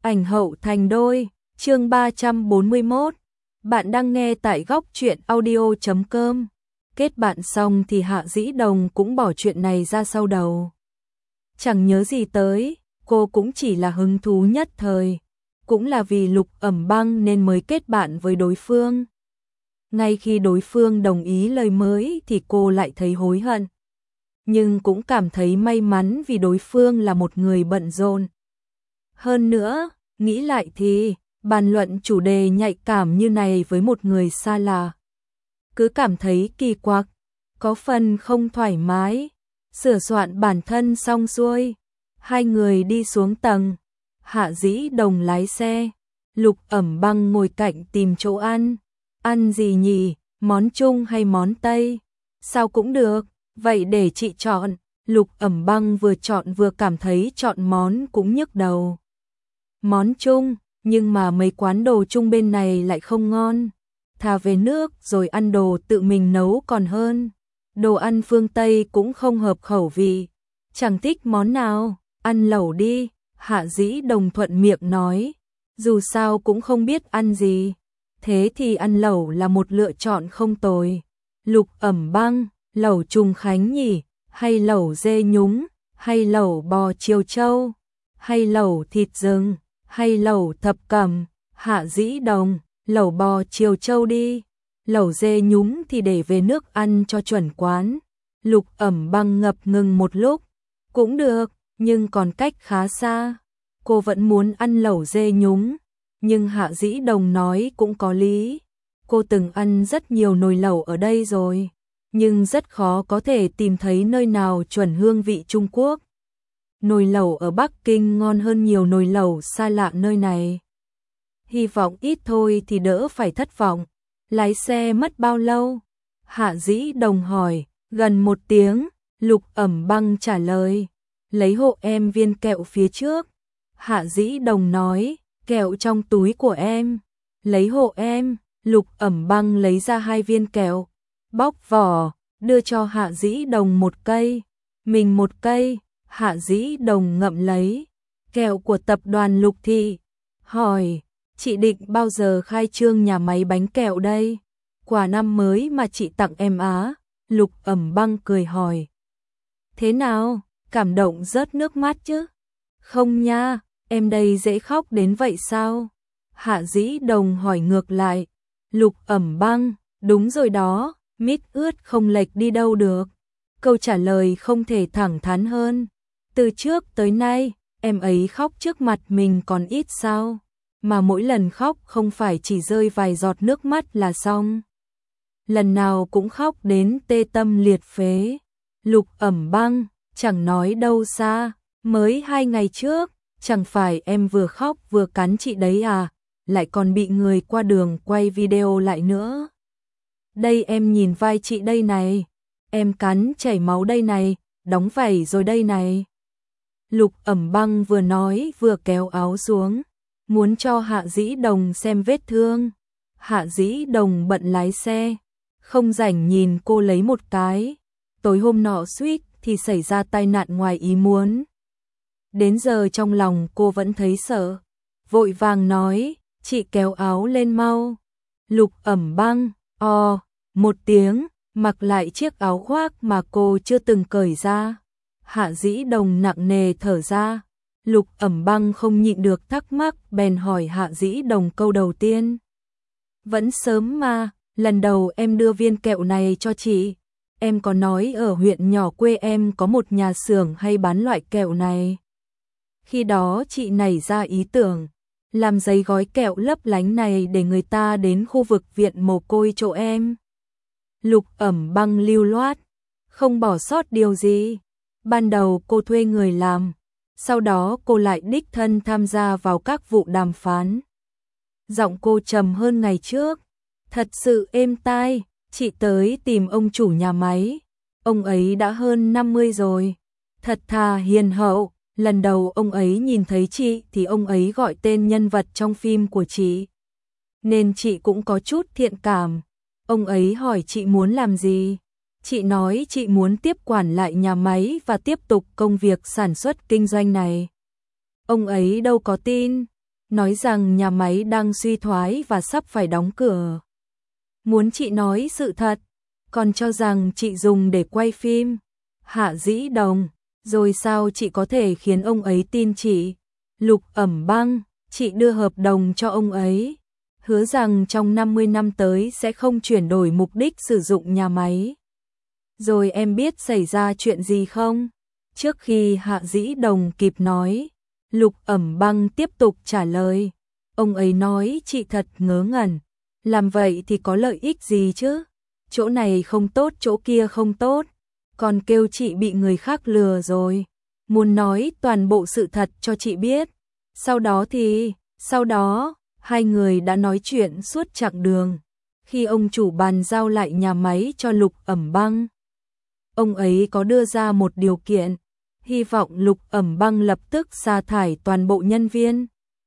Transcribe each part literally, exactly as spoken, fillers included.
Ảnh hậu thành đôi, chương ba trăm bốn mươi mốt. Bạn đang nghe tại góc truyện audio chấm com. Kết bạn xong thì Hạ Dĩ Đồng cũng bỏ chuyện này ra sau đầu. Chẳng nhớ gì tới, cô cũng chỉ là hứng thú nhất thời. Cũng là vì Lục Ẩm Băng nên mới kết bạn với đối phương. Ngay khi đối phương đồng ý lời mới thì cô lại thấy hối hận. Nhưng cũng cảm thấy may mắn vì đối phương là một người bận rộn. Hơn nữa, nghĩ lại thì, bàn luận chủ đề nhạy cảm như này với một người xa lạ. Cứ cảm thấy kỳ quặc, có phần không thoải mái. Sửa soạn bản thân xong xuôi, hai người đi xuống tầng. Hạ Dĩ Đồng lái xe, Lục Ẩm Băng ngồi cạnh tìm chỗ ăn. Ăn gì nhỉ, món Trung hay món Tây? Sao cũng được, vậy để chị chọn. Lục Ẩm Băng vừa chọn vừa cảm thấy chọn món cũng nhức đầu. Món Trung, nhưng mà mấy quán đồ Trung bên này lại không ngon. Thà về nước rồi ăn đồ tự mình nấu còn hơn. Đồ ăn phương Tây cũng không hợp khẩu vị. Chẳng thích món nào, ăn lẩu đi. Hạ Dĩ Đồng thuận miệng nói. Dù sao cũng không biết ăn gì. Thế thì ăn lẩu là một lựa chọn không tồi. Lục Ẩm Băng, lẩu Trùng Khánh nhỉ? Hay lẩu dê nhúng? Hay lẩu bò Triều Châu? Hay lẩu thịt rừng? Hay lẩu thập cẩm? Hạ Dĩ Đồng, lẩu bò Triều Châu đi. Lẩu dê nhúng thì để về nước ăn cho chuẩn quán. Lục Ẩm Băng ngập ngừng một lúc. Cũng được, nhưng còn cách khá xa. Cô vẫn muốn ăn lẩu dê nhúng. Nhưng Hạ Dĩ Đồng nói cũng có lý. Cô từng ăn rất nhiều nồi lẩu ở đây rồi. Nhưng rất khó có thể tìm thấy nơi nào chuẩn hương vị Trung Quốc. Nồi lẩu ở Bắc Kinh ngon hơn nhiều nồi lẩu xa lạ nơi này. Hy vọng ít thôi thì đỡ phải thất vọng. Lái xe mất bao lâu? Hạ Dĩ Đồng hỏi. Gần một tiếng, Lục Ẩm Băng trả lời. Lấy hộ em viên kẹo phía trước. Hạ Dĩ Đồng nói. Kẹo trong túi của em. Lấy hộ em. Lục Ẩm Băng lấy ra hai viên kẹo. Bóc vỏ, đưa cho Hạ Dĩ Đồng một cây. Mình một cây. Hạ Dĩ Đồng ngậm lấy. Kẹo của tập đoàn Lục Thị. Hỏi, chị định bao giờ khai trương nhà máy bánh kẹo đây? Quà năm mới mà chị tặng em á. Lục Ẩm Băng cười hỏi. Thế nào, cảm động rớt nước mắt chứ? Không nha, em đây dễ khóc đến vậy sao? Hạ Dĩ Đồng hỏi ngược lại. Lục Ẩm Băng, đúng rồi đó, mít ướt không lệch đi đâu được. Câu trả lời không thể thẳng thắn hơn. Từ trước tới nay, em ấy khóc trước mặt mình còn ít sao? Mà mỗi lần khóc không phải chỉ rơi vài giọt nước mắt là xong. Lần nào cũng khóc đến tê tâm liệt phế. Lục Ẩm Băng, chẳng nói đâu xa, mới hai ngày trước, chẳng phải em vừa khóc vừa cắn chị đấy à, lại còn bị người qua đường quay video lại nữa. Đây em nhìn vai chị đây này, em cắn chảy máu đây này, đóng vảy rồi đây này. Lục Ẩm Băng vừa nói vừa kéo áo xuống, muốn cho Hạ Dĩ Đồng xem vết thương. Hạ Dĩ Đồng bận lái xe, không rảnh nhìn cô lấy một cái. Tối hôm nọ suýt thì xảy ra tai nạn ngoài ý muốn. Đến giờ trong lòng cô vẫn thấy sợ, vội vàng nói, chị kéo áo lên mau. Lục Ẩm Băng, o, một tiếng, mặc lại chiếc áo khoác mà cô chưa từng cởi ra. Hạ Dĩ Đồng nặng nề thở ra. Lục Ẩm Băng không nhịn được thắc mắc bèn hỏi Hạ Dĩ Đồng câu đầu tiên. Vẫn sớm mà, lần đầu em đưa viên kẹo này cho chị. Em có nói ở huyện nhỏ quê em có một nhà xưởng hay bán loại kẹo này. Khi đó chị nảy ra ý tưởng, làm giấy gói kẹo lấp lánh này để người ta đến khu vực viện mồ côi chỗ em. Lục Ẩm Băng lưu loát, không bỏ sót điều gì. Ban đầu cô thuê người làm, sau đó cô lại đích thân tham gia vào các vụ đàm phán. Giọng cô trầm hơn ngày trước, thật sự êm tai. Chị tới tìm ông chủ nhà máy, ông ấy đã hơn năm mươi rồi, thật thà hiền hậu. Lần đầu ông ấy nhìn thấy chị thì ông ấy gọi tên nhân vật trong phim của chị, nên chị cũng có chút thiện cảm. Ông ấy hỏi chị muốn làm gì, chị nói chị muốn tiếp quản lại nhà máy và tiếp tục công việc sản xuất kinh doanh này. Ông ấy đâu có tin, nói rằng nhà máy đang suy thoái và sắp phải đóng cửa. Muốn chị nói sự thật, còn cho rằng chị dùng để quay phim. Hạ Dĩ Đồng, rồi sao chị có thể khiến ông ấy tin chị? Lục Ẩm Băng, chị đưa hợp đồng cho ông ấy, hứa rằng trong năm mươi năm tới sẽ không chuyển đổi mục đích sử dụng nhà máy. Rồi em biết xảy ra chuyện gì không? Trước khi Hạ Dĩ Đồng kịp nói, Lục Ẩm Băng tiếp tục trả lời. Ông ấy nói chị thật ngớ ngẩn. Làm vậy thì có lợi ích gì chứ? Chỗ này không tốt, chỗ kia không tốt. Còn kêu chị bị người khác lừa rồi. Muốn nói toàn bộ sự thật cho chị biết. Sau đó thì, sau đó, hai người đã nói chuyện suốt chặng đường. Khi ông chủ bàn giao lại nhà máy cho Lục Ẩm Băng, ông ấy có đưa ra một điều kiện, hy vọng Lục Ẩm Băng lập tức sa thải toàn bộ nhân viên,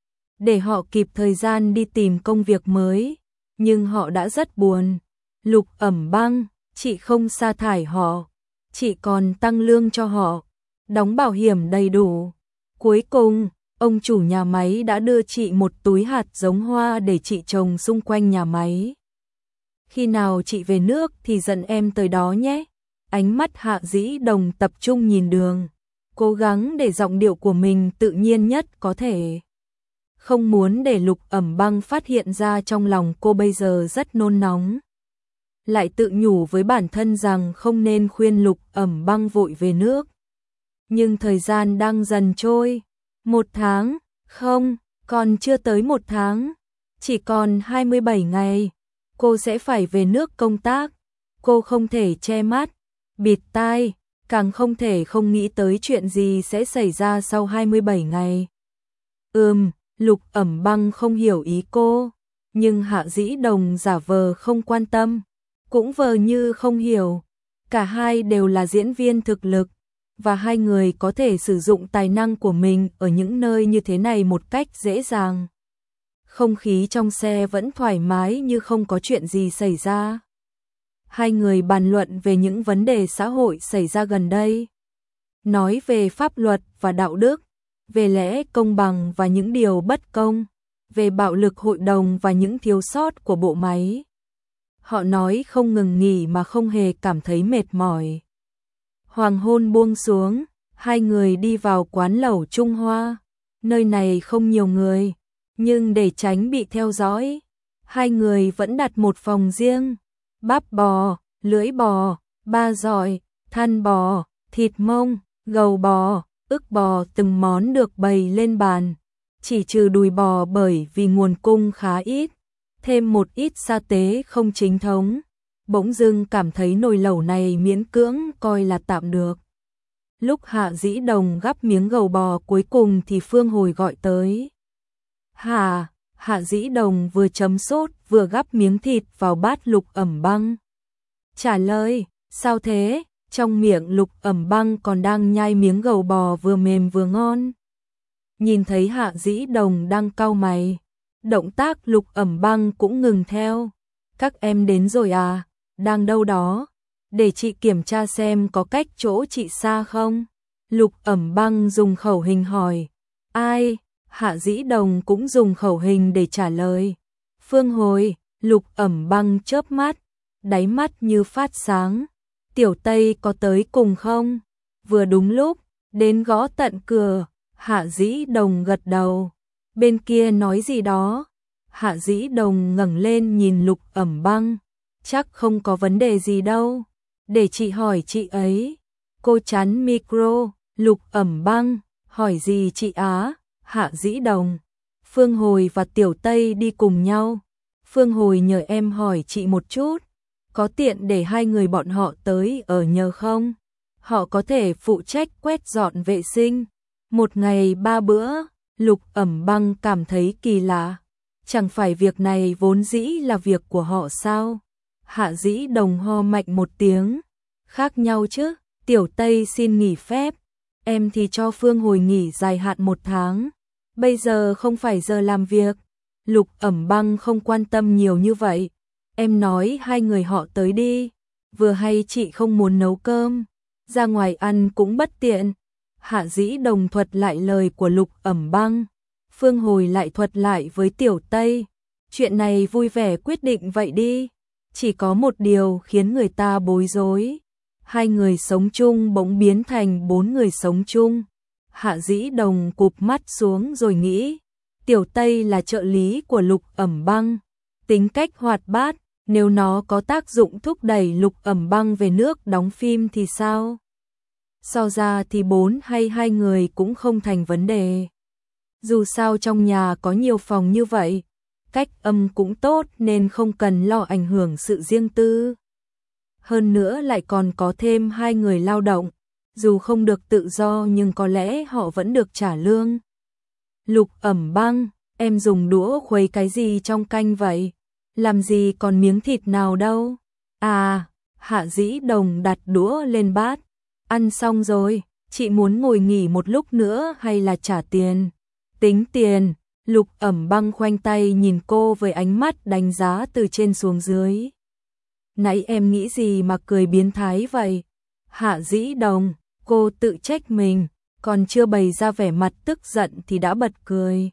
để họ kịp thời gian đi tìm công việc mới. Nhưng họ đã rất buồn. Lục Ẩm Băng, chị không sa thải họ, chị còn tăng lương cho họ, đóng bảo hiểm đầy đủ. Cuối cùng, ông chủ nhà máy đã đưa chị một túi hạt giống hoa để chị trồng xung quanh nhà máy. Khi nào chị về nước thì dẫn em tới đó nhé. Ánh mắt Hạ Dĩ Đồng tập trung nhìn đường, cố gắng để giọng điệu của mình tự nhiên nhất có thể. Không muốn để Lục Ẩm Băng phát hiện ra trong lòng cô bây giờ rất nôn nóng. Lại tự nhủ với bản thân rằng không nên khuyên Lục Ẩm Băng vội về nước. Nhưng thời gian đang dần trôi. Một tháng, không, còn chưa tới một tháng. Chỉ còn hai mươi bảy ngày, cô sẽ phải về nước công tác. Cô không thể che mắt, bịt tai, càng không thể không nghĩ tới chuyện gì sẽ xảy ra sau hai mươi bảy ngày. Ừm, Lục Ẩm Băng không hiểu ý cô, nhưng Hạ Dĩ Đồng giả vờ không quan tâm, cũng vờ như không hiểu. Cả hai đều là diễn viên thực lực, và hai người có thể sử dụng tài năng của mình ở những nơi như thế này một cách dễ dàng. Không khí trong xe vẫn thoải mái như không có chuyện gì xảy ra. Hai người bàn luận về những vấn đề xã hội xảy ra gần đây, nói về pháp luật và đạo đức, về lẽ công bằng và những điều bất công, về bạo lực hội đồng và những thiếu sót của bộ máy. Họ nói không ngừng nghỉ mà không hề cảm thấy mệt mỏi. Hoàng hôn buông xuống, hai người đi vào quán lẩu Trung Hoa. Nơi này không nhiều người, nhưng để tránh bị theo dõi, hai người vẫn đặt một phòng riêng. Bắp bò, lưỡi bò, ba giỏi, than bò, thịt mông, gầu bò, ức bò, từng món được bày lên bàn. Chỉ trừ đùi bò bởi vì nguồn cung khá ít, thêm một ít sa tế không chính thống. Bỗng dưng cảm thấy nồi lẩu này miễn cưỡng coi là tạm được. Lúc Hạ Dĩ Đồng gắp miếng gầu bò cuối cùng thì Phương Hồi gọi tới. Hà, Hạ Dĩ Đồng vừa chấm sốt vừa gắp miếng thịt vào bát Lục Ẩm Băng. Trả lời, sao thế? Trong miệng Lục Ẩm Băng còn đang nhai miếng gầu bò vừa mềm vừa ngon. Nhìn thấy Hạ Dĩ Đồng đang cau mày, động tác Lục Ẩm Băng cũng ngừng theo. Các em đến rồi à? Đang đâu đó? Để chị kiểm tra xem có cách chỗ chị xa không? Lục Ẩm Băng dùng khẩu hình hỏi. Ai? Hạ Dĩ Đồng cũng dùng khẩu hình để trả lời. Phương Hồi. Lục Ẩm Băng chớp mắt, đáy mắt như phát sáng. Tiểu Tây có tới cùng không? Vừa đúng lúc, đến gõ tận cửa. Hạ Dĩ Đồng gật đầu. Bên kia nói gì đó? Hạ Dĩ Đồng ngẩng lên nhìn Lục Ẩm Băng. Chắc không có vấn đề gì đâu. Để chị hỏi chị ấy. Cô chắn micro. Lục Ẩm Băng. Hỏi gì chị á? Hạ Dĩ Đồng. Phương Hồi và Tiểu Tây đi cùng nhau. Phương Hồi nhờ em hỏi chị một chút. Có tiện để hai người bọn họ tới ở nhờ không? Họ có thể phụ trách quét dọn vệ sinh. Một ngày ba bữa. Lục Ẩm Băng cảm thấy kỳ lạ. Chẳng phải việc này vốn dĩ là việc của họ sao? Hạ Dĩ Đồng ho mạnh một tiếng. Khác nhau chứ, Tiểu Tây xin nghỉ phép. Em thì cho Phương Hồi nghỉ dài hạn một tháng. Bây giờ không phải giờ làm việc. Lục Ẩm Băng không quan tâm nhiều như vậy. Em nói hai người họ tới đi. Vừa hay chị không muốn nấu cơm, ra ngoài ăn cũng bất tiện. Hạ Dĩ Đồng thuật lại lời của Lục Ẩm Băng. Phương Hồi lại thuật lại với Tiểu Tây, chuyện này vui vẻ quyết định vậy đi, chỉ có một điều khiến người ta bối rối, hai người sống chung bỗng biến thành bốn người sống chung. Hạ Dĩ Đồng cụp mắt xuống rồi nghĩ, Tiểu Tây là trợ lý của Lục Ẩm Băng, tính cách hoạt bát, nếu nó có tác dụng thúc đẩy Lục Ẩm Băng về nước đóng phim thì sao? So ra thì bốn hay hai người cũng không thành vấn đề. Dù sao trong nhà có nhiều phòng như vậy, cách âm cũng tốt nên không cần lo ảnh hưởng sự riêng tư. Hơn nữa lại còn có thêm hai người lao động, dù không được tự do nhưng có lẽ họ vẫn được trả lương. Lục Ẩm Băng, em dùng đũa khuấy cái gì trong canh vậy? Làm gì còn miếng thịt nào đâu? À, Hạ Dĩ Đồng đặt đũa lên bát. Ăn xong rồi, chị muốn ngồi nghỉ một lúc nữa hay là trả tiền? Tính tiền. Lục Ẩm Băng khoanh tay nhìn cô với ánh mắt đánh giá từ trên xuống dưới. Nãy em nghĩ gì mà cười biến thái vậy? Hạ Dĩ Đồng, cô tự trách mình, còn chưa bày ra vẻ mặt tức giận thì đã bật cười.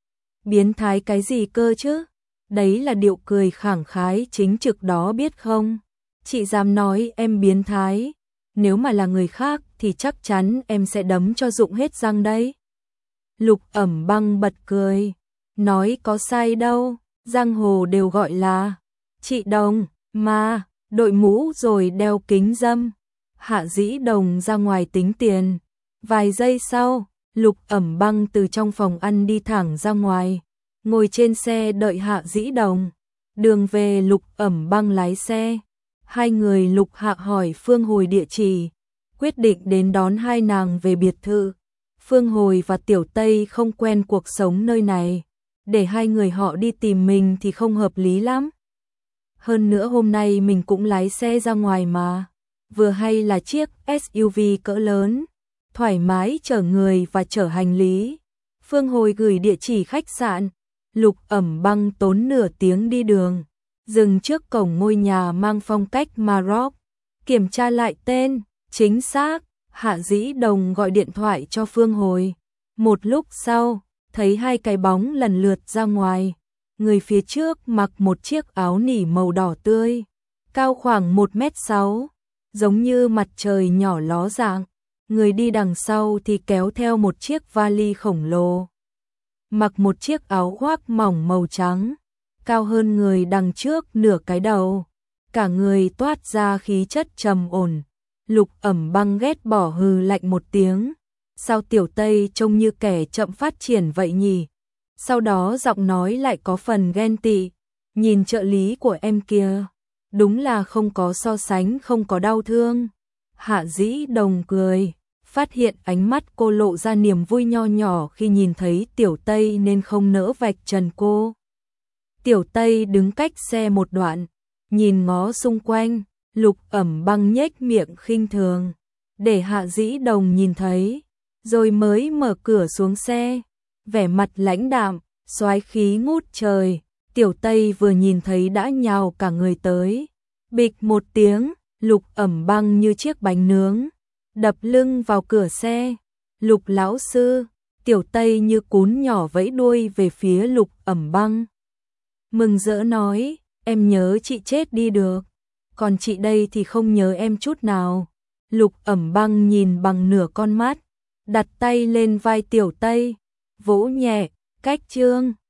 Biến thái cái gì cơ chứ? Đấy là điệu cười khẳng khái chính trực đó biết không? Chị dám nói em biến thái, nếu mà là người khác thì chắc chắn em sẽ đấm cho rụng hết răng đấy. Lục Ẩm Băng bật cười, nói có sai đâu, giang hồ đều gọi là chị Đồng, mà, đội mũ rồi đeo kính râm. Hạ Dĩ Đồng ra ngoài tính tiền. Vài giây sau, Lục Ẩm Băng từ trong phòng ăn đi thẳng ra ngoài, ngồi trên xe đợi Hạ Dĩ Đồng. Đường về Lục Ẩm Băng lái xe. Hai người Lục Hạ hỏi Phương Hồi địa chỉ, quyết định đến đón hai nàng về biệt thự. Phương Hồi và Tiểu Tây không quen cuộc sống nơi này, để hai người họ đi tìm mình thì không hợp lý lắm. Hơn nữa hôm nay mình cũng lái xe ra ngoài mà, vừa hay là chiếc ét u vê cỡ lớn, thoải mái chở người và chở hành lý. Phương Hồi gửi địa chỉ khách sạn, Lục Ẩm Băng tốn nửa tiếng đi đường, dừng trước cổng ngôi nhà mang phong cách Maroc, kiểm tra lại tên, chính xác. Hạ Dĩ Đồng gọi điện thoại cho Phương Hồi. Một lúc sau, thấy hai cái bóng lần lượt ra ngoài. Người phía trước mặc một chiếc áo nỉ màu đỏ tươi, cao khoảng một mét sáu, giống như mặt trời nhỏ ló dạng. Người đi đằng sau thì kéo theo một chiếc vali khổng lồ, mặc một chiếc áo khoác mỏng màu trắng, cao hơn người đằng trước nửa cái đầu. Cả người toát ra khí chất trầm ổn. Lục Ẩm Băng ghét bỏ hừ lạnh một tiếng. Sao Tiểu Tây trông như kẻ chậm phát triển vậy nhỉ? Sau đó giọng nói lại có phần ghen tị. Nhìn trợ lý của em kia, đúng là không có so sánh, không có đau thương. Hạ Dĩ Đồng cười, phát hiện ánh mắt cô lộ ra niềm vui nho nhỏ khi nhìn thấy Tiểu Tây nên không nỡ vạch trần cô. Tiểu Tây đứng cách xe một đoạn, nhìn ngó xung quanh. Lục Ẩm Băng nhếch miệng khinh thường, để Hạ Dĩ Đồng nhìn thấy, rồi mới mở cửa xuống xe, vẻ mặt lãnh đạm, soái khí ngút trời. Tiểu Tây vừa nhìn thấy đã nhào cả người tới, bịch một tiếng, Lục Ẩm Băng như chiếc bánh nướng, đập lưng vào cửa xe. Lục lão sư, Tiểu Tây như cún nhỏ vẫy đuôi về phía Lục Ẩm Băng. Mừng rỡ nói, em nhớ chị chết đi được, còn chị đây thì không nhớ em chút nào. Lục Ẩm Băng nhìn bằng nửa con mắt, đặt tay lên vai Tiểu Tây, vỗ nhẹ, cách trương.